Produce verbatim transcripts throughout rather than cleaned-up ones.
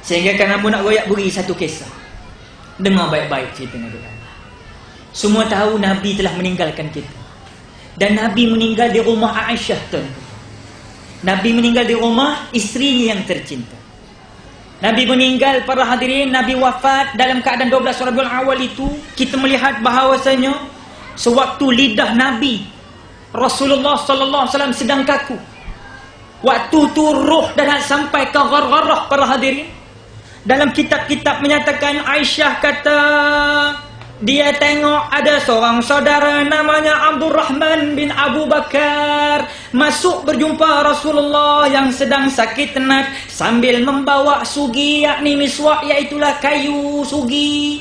Sehingga kan Abu nak royak beri satu kisah. Dengar baik-baik cerita Nabi. Semua tahu Nabi telah meninggalkan kita. Dan Nabi meninggal di rumah Aisyah, tuan. Nabi meninggal di rumah isterinya yang tercinta. Nabi meninggal, para hadirin, Nabi wafat dalam keadaan dua belas Rabiul Awal itu. Kita melihat bahawasanya sewaktu lidah Nabi Rasulullah sallallahu alaihi wasallam sedang kaku. Waktu tu ruh dah nak sampai ke ghargharah, para hadirin. Dalam kitab-kitab menyatakan, Aisyah kata dia tengok ada seorang saudara namanya Abdurrahman bin Abu Bakar masuk berjumpa Rasulullah yang sedang sakit tenat sambil membawa sugi, yakni miswak, iaitulah kayu sugi.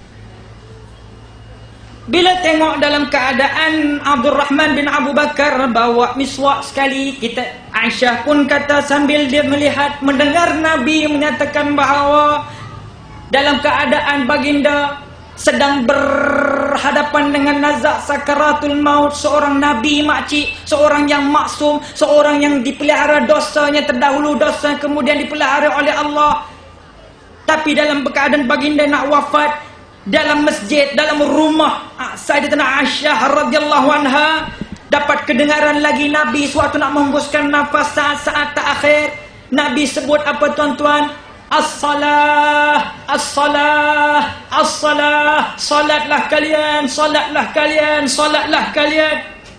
Bila tengok dalam keadaan Abdurrahman bin Abu Bakar bawa miswak sekali, kita Aisyah pun kata sambil dia melihat mendengar Nabi menyatakan bahawa dalam keadaan baginda sedang berhadapan dengan nazak sakaratul maut, seorang nabi makcik, seorang yang maksum, seorang yang dipelihara dosanya terdahulu, dosa kemudian dipelihara oleh Allah. Tapi dalam keadaan baginda nak wafat, dalam masjid, dalam rumah Sayyidatina Aisyah radhiyallahu anha, dapat kedengaran lagi Nabi suatu nak menghembuskan nafas saat-saat terakhir. Nabi sebut apa, tuan-tuan? As-salah, as-salah, as-salah. Salatlah kalian, salatlah kalian, salatlah kalian.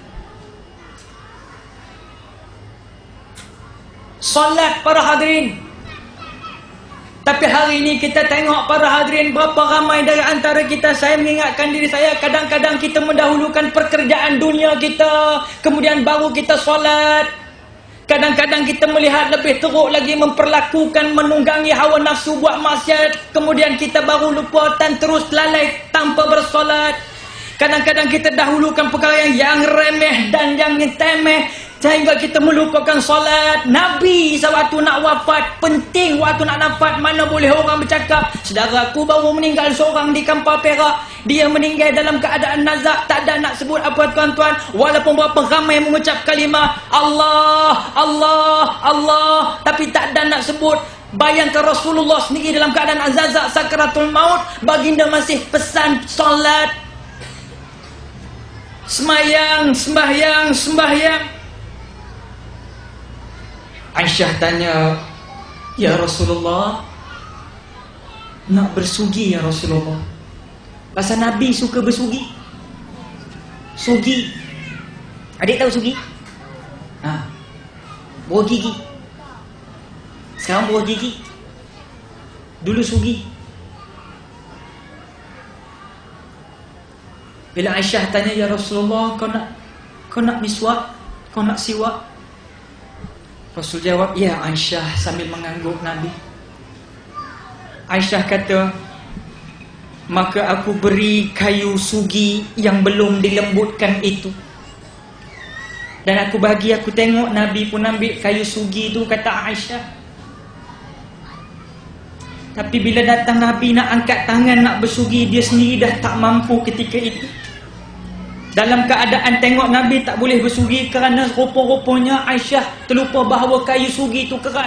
Salat, para hadirin. Tapi hari ini kita tengok, para hadirin, berapa ramai dari antara kita, saya mengingatkan diri saya, kadang-kadang kita mendahulukan pekerjaan dunia kita, kemudian baru kita solat. Kadang-kadang kita melihat lebih teruk lagi memperlakukan, menunggangi hawa nafsu, buat maksiat, kemudian kita baru lupa dan terus lalai tanpa bersolat. Kadang-kadang kita dahulukan perkara yang, yang remeh dan yang temeh sehingga kita melupakan solat. Nabi sewaktu nak wafat, penting waktu nak wafat, mana boleh orang bercakap, saudaraku baru meninggal seorang di Kampar Perak, dia meninggal dalam keadaan nazak, tak ada nak sebut apa, tuan-tuan. Walaupun berapa ramai yang mengucap kalimah Allah, Allah, Allah, tapi tak ada nak sebut. Bayangkan Rasulullah sendiri dalam keadaan azazak sakaratul maut, baginda masih pesan solat, semayang, sembahyang, sembahyang. Aisyah tanya, ya Rasulullah, nak bersugi ya Rasulullah. Pasal Nabi suka bersugi. Sugi. Adik tahu sugi? Ha. Buah gigi. Sekarang buah gigi. Dulu sugi. Bila Aisyah tanya, ya Rasulullah, kau nak kau nak miswak? Kau nak siwak? Rasul jawab, ya Aisyah, sambil mengangguk Nabi. Aisyah kata, maka aku beri kayu sugi yang belum dilembutkan itu. Dan aku bagi, aku tengok Nabi pun ambil kayu sugi itu, kata Aisyah. Tapi bila datang Nabi nak angkat tangan nak bersugi, dia sendiri dah tak mampu ketika itu. Dalam keadaan tengok Nabi tak boleh bersugi kerana rupa-rupanya Aisyah terlupa bahawa kayu sugi itu keras.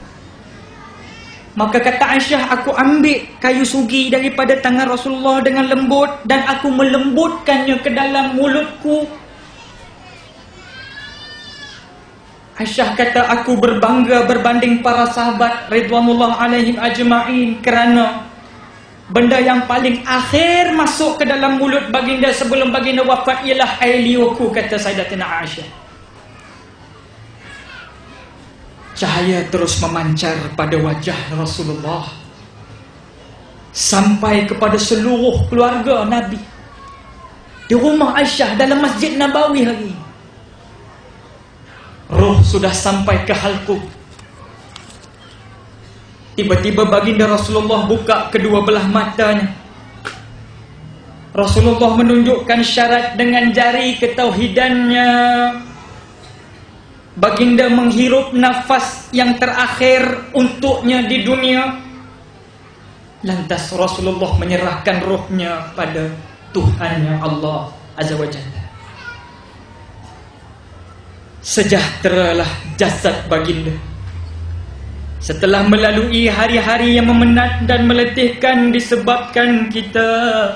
Maka kata Aisyah, aku ambil kayu sugi daripada tangan Rasulullah dengan lembut dan aku melembutkannya ke dalam mulutku. Aisyah kata, aku berbangga berbanding para sahabat ridwanullah alaihim ajma'in kerana benda yang paling akhir masuk ke dalam mulut baginda sebelum baginda wafat ialah air liurku, kata Sayyidatina Aisyah. Cahaya terus memancar pada wajah Rasulullah sampai kepada seluruh keluarga Nabi di rumah Aisyah dalam Masjid Nabawi hari. Roh sudah sampai ke halqum. Tiba-tiba baginda Rasulullah buka kedua belah matanya. Rasulullah menunjukkan syarat dengan jari ketauhidannya. Baginda menghirup nafas yang terakhir untuknya di dunia. Lantas Rasulullah menyerahkan rohnya pada Tuhannya Allah Azza wa Jalla. Sejahteralah jasad baginda, Setelah melalui hari-hari yang memenat dan meletihkan disebabkan kita,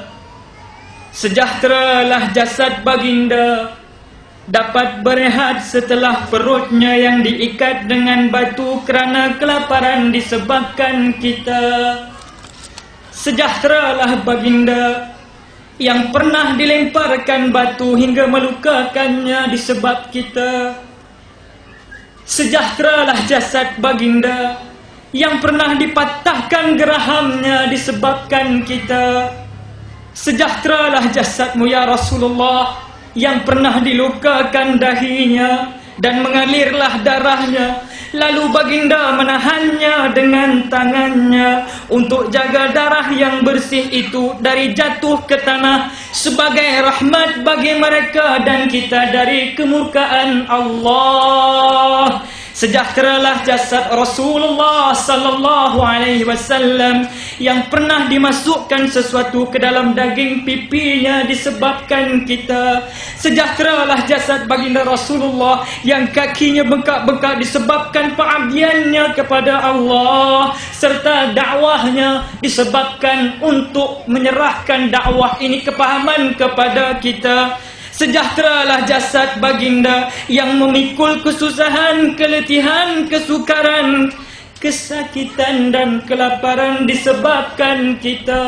sejahteralah jasad baginda dapat berehat setelah perutnya yang diikat dengan batu kerana kelaparan disebabkan kita. Sejahteralah baginda yang pernah dilemparkan batu hingga melukakannya disebab kita. Sejahteralah jasad baginda yang pernah dipatahkan gerahamnya disebabkan kita. Sejahteralah jasadmu ya Rasulullah yang pernah dilukakan dahinya dan mengalirlah darahnya, lalu baginda menahannya dengan tangannya untuk jaga darah yang bersih itu dari jatuh ke tanah sebagai rahmat bagi mereka dan kita dari kemurkaan Allah. Sejahteralah jasad Rasulullah sallallahu alaihi wasallam yang pernah dimasukkan sesuatu ke dalam daging pipinya disebabkan kita. Sejahteralah jasad baginda Rasulullah yang kakinya bengkak-bengkak disebabkan pengabdiannya kepada Allah, serta dakwahnya disebabkan untuk menyerahkan dakwah ini kepahaman kepada kita. Sejahteralah jasad baginda yang memikul kesusahan, keletihan, kesukaran, kesakitan dan kelaparan disebabkan kita.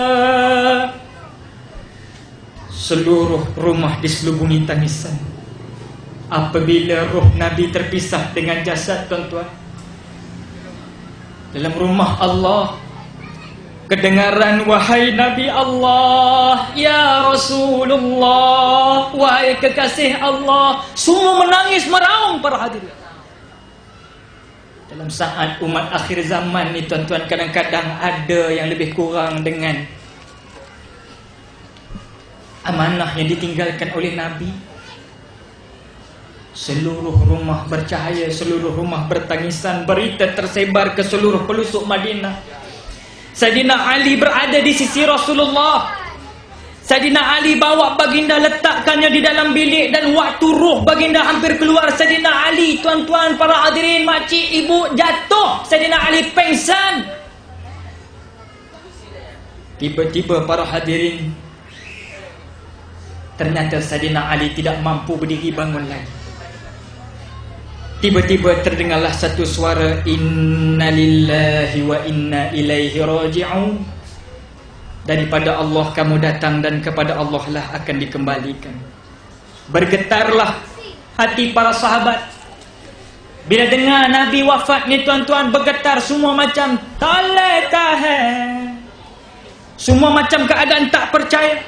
Seluruh rumah diselubungi tangisan apabila roh Nabi terpisah dengan jasad, tuan-tuan. Dalam rumah Allah kedengaran wahai Nabi Allah, ya Rasulullah, wahai kekasih Allah, semua menangis meraung para hadirin. Dalam saat umat akhir zaman ni, tuan-tuan, kadang-kadang ada yang lebih kurang dengan amanah yang ditinggalkan oleh Nabi. Seluruh rumah bercahaya, seluruh rumah bertangisan, berita tersebar ke seluruh pelosok Madinah. Sayyidina Ali berada di sisi Rasulullah. Sayyidina Ali bawa baginda, letakkannya di dalam bilik, dan waktu roh baginda hampir keluar, Sayyidina Ali, tuan-tuan, para hadirin, makcik, ibu, jatuh. Sayyidina Ali pengsan. Tiba-tiba para hadirin, ternyata Sayyidina Ali tidak mampu berdiri bangun lagi. Tiba-tiba terdengarlah satu suara, inna lillahi wa inna ilaihi raji'un. Daripada Allah kamu datang dan kepada Allah lah akan dikembalikan. Bergetarlah hati para sahabat bila dengar Nabi wafat ni, tuan-tuan, bergetar semua macam tak tahan, semua macam keadaan tak percaya.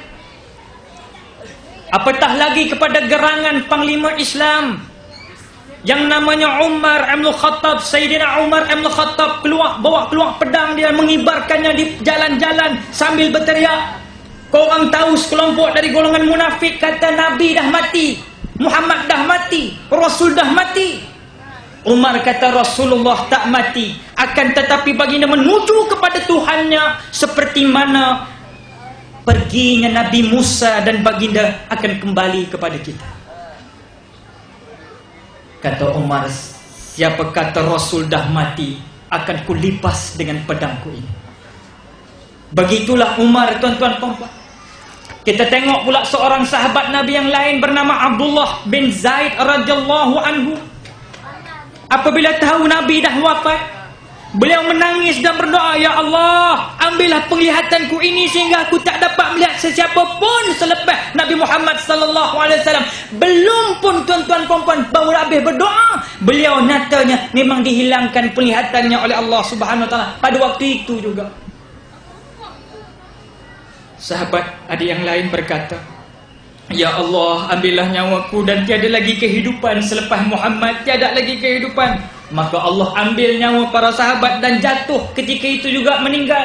Apatah lagi kepada gerangan Panglima Islam yang namanya Umar bin Khattab. Sayyidina Umar bin Khattab keluar, bawa keluar pedang dia, mengibarkannya di jalan-jalan sambil berteriak. Korang tahu sekelompok dari golongan munafik kata Nabi dah mati, Muhammad dah mati, Rasul dah mati. Umar kata Rasulullah tak mati, akan tetapi baginda menuju kepada Tuhannya seperti mana perginya Nabi Musa, dan baginda akan kembali kepada kita. Kata Umar, siapa kata Rasul dah mati, akan kulipas dengan pedangku ini. Begitulah Umar, tuan-tuan, puan-puan. Kita tengok pula seorang sahabat Nabi yang lain bernama Abdullah bin Zaid radhiyallahu anhu. Apabila tahu Nabi dah wafat, beliau menangis dan berdoa, ya Allah, ambillah penglihatanku ini sehingga aku tak dapat melihat sesiapa pun selepas Nabi Muhammad sallallahu alaihi wasallam. Belum pun, tuan-tuan, puan-puan, baru habis berdoa, beliau nyatanya memang dihilangkan penglihatannya oleh Allah Subhanahu wa taala pada waktu itu juga. Sahabat ada yang lain berkata, ya Allah, ambillah nyawaku dan tiada lagi kehidupan selepas Muhammad, tiada lagi kehidupan. Maka Allah ambil nyawa para sahabat dan jatuh ketika itu juga meninggal.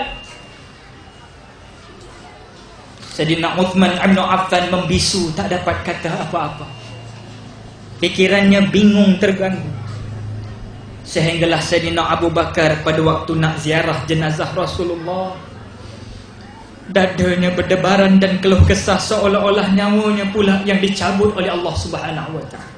Sayyidina Uthman bin Affan membisu, tak dapat kata apa-apa. Pikirannya bingung, terganggu. Sehinggalah Sayyidina Abu Bakar pada waktu nak ziarah jenazah Rasulullah, dadanya berdebaran dan keluh kesah seolah-olah nyawanya pula yang dicabut oleh Allah Subhanahu wa taala.